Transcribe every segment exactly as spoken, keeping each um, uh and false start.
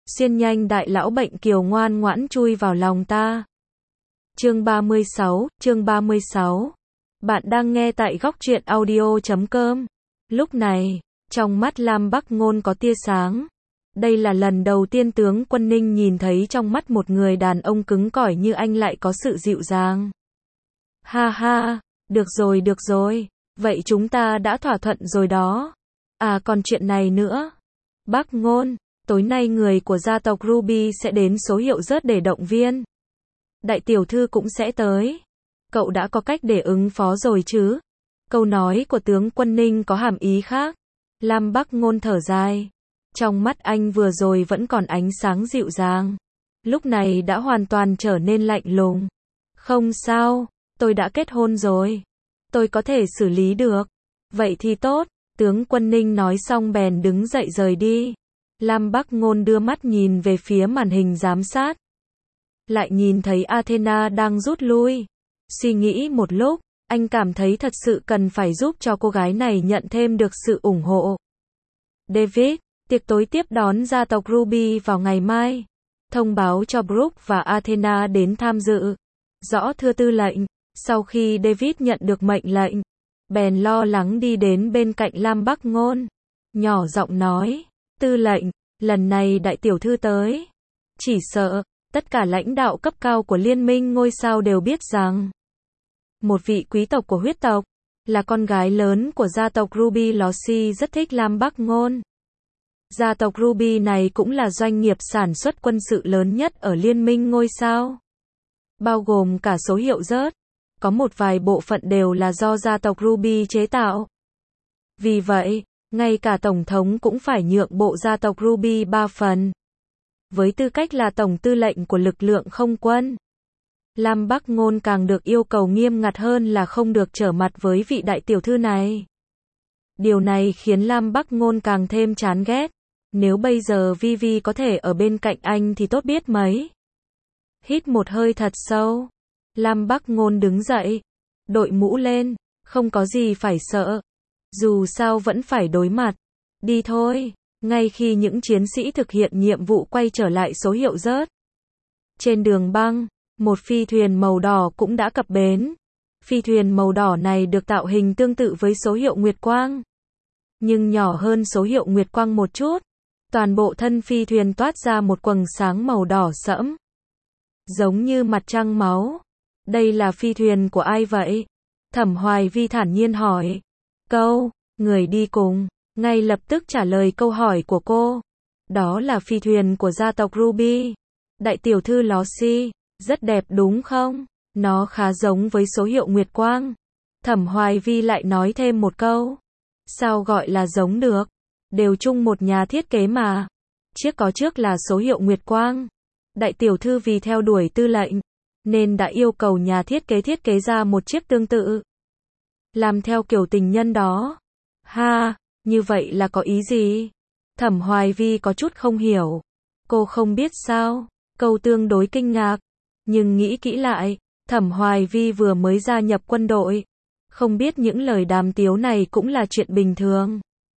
Xiên nhanh đại lão bệnh kiều ngoan ngoãn chui vào lòng ta. Chương ba mươi sáu, chương ba mươi sáu. Bạn đang nghe tại góc truyện audio chấm com. Lúc này, trong mắt Lam Bắc Ngôn có tia sáng. Đây là lần đầu tiên tướng Quân Ninh nhìn thấy trong mắt một người đàn ông cứng cỏi như anh lại có sự dịu dàng. Ha ha, được rồi được rồi, vậy chúng ta đã thỏa thuận rồi đó. À còn chuyện này nữa. Bắc Ngôn, tối nay người của gia tộc Ruby sẽ đến số hiệu rớt để động viên. Đại tiểu thư cũng sẽ tới. Cậu đã có cách để ứng phó rồi chứ? Câu nói của tướng Quân Ninh có hàm ý khác. Lam Bắc Ngôn thở dài. Trong mắt anh vừa rồi vẫn còn ánh sáng dịu dàng. Lúc này đã hoàn toàn trở nên lạnh lùng. Không sao, tôi đã kết hôn rồi. Tôi có thể xử lý được. Vậy thì tốt. Tướng Quân Ninh nói xong bèn đứng dậy rời đi. Lam Bắc Ngôn đưa mắt nhìn về phía màn hình giám sát. Lại nhìn thấy Athena đang rút lui. Suy nghĩ một lúc, anh cảm thấy thật sự cần phải giúp cho cô gái này nhận thêm được sự ủng hộ. David, tiệc tối tiếp đón gia tộc Ruby vào ngày mai. Thông báo cho Brooke và Athena đến tham dự. Rõ thưa tư lệnh. Sau khi David nhận được mệnh lệnh, bèn lo lắng đi đến bên cạnh Lam Bắc Ngôn. Nhỏ giọng nói, tư lệnh, lần này đại tiểu thư tới. Chỉ sợ, tất cả lãnh đạo cấp cao của liên minh ngôi sao đều biết rằng, một vị quý tộc của huyết tộc, là con gái lớn của gia tộc Ruby Lossy rất thích Lam Bắc Ngôn. Gia tộc Ruby này cũng là doanh nghiệp sản xuất quân sự lớn nhất ở liên minh ngôi sao. Bao gồm cả số hiệu rớt. Có một vài bộ phận đều là do gia tộc Ruby chế tạo. Vì vậy, ngay cả Tổng thống cũng phải nhượng bộ gia tộc Ruby ba phần. Với tư cách là Tổng tư lệnh của lực lượng không quân, Lam Bắc Ngôn càng được yêu cầu nghiêm ngặt hơn là không được trở mặt với vị đại tiểu thư này. Điều này khiến Lam Bắc Ngôn càng thêm chán ghét. Nếu bây giờ Vivi có thể ở bên cạnh anh thì tốt biết mấy. Hít một hơi thật sâu. Lam Bắc Ngôn đứng dậy, đội mũ lên, không có gì phải sợ. Dù sao vẫn phải đối mặt. Đi thôi. Ngay khi những chiến sĩ thực hiện nhiệm vụ quay trở lại số hiệu rớt. Trên đường băng, một phi thuyền màu đỏ cũng đã cập bến. Phi thuyền màu đỏ này được tạo hình tương tự với số hiệu Nguyệt Quang, nhưng nhỏ hơn số hiệu Nguyệt Quang một chút. Toàn bộ thân phi thuyền toát ra một quầng sáng màu đỏ sẫm, giống như mặt trăng máu. Đây là phi thuyền của ai vậy? Thẩm Hoài Vi thản nhiên hỏi. Câu, người đi cùng, ngay lập tức trả lời câu hỏi của cô. Đó là phi thuyền của gia tộc Ruby. Đại tiểu thư Lossy, rất đẹp đúng không? Nó khá giống với số hiệu Nguyệt Quang. Thẩm Hoài Vi lại nói thêm một câu. Sao gọi là giống được? Đều chung một nhà thiết kế mà. Chiếc có trước là số hiệu Nguyệt Quang. Đại tiểu thư vì theo đuổi tư lệnh, nên đã yêu cầu nhà thiết kế thiết kế ra một chiếc tương tự. Làm theo kiểu tình nhân đó. Ha, như vậy là có ý gì? Thẩm Hoài Vi có chút không hiểu. Cô không biết sao? Câu tương đối kinh ngạc. Nhưng nghĩ kỹ lại, Thẩm Hoài Vi vừa mới gia nhập quân đội. Không biết những lời đàm tiếu này cũng là chuyện bình thường.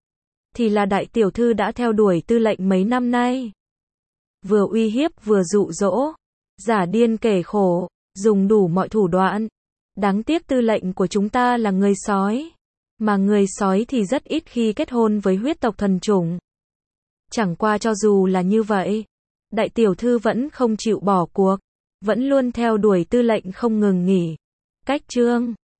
Thì là đại tiểu thư đã theo đuổi tư lệnh mấy năm nay. Vừa uy hiếp vừa dụ dỗ. Giả điên kể khổ, dùng đủ mọi thủ đoạn. Đáng tiếc tư lệnh của chúng ta là người sói. Mà người sói thì rất ít khi kết hôn với huyết tộc thần chủng. Chẳng qua cho dù là như vậy, đại tiểu thư vẫn không chịu bỏ cuộc. Vẫn luôn theo đuổi tư lệnh không ngừng nghỉ. Cách chương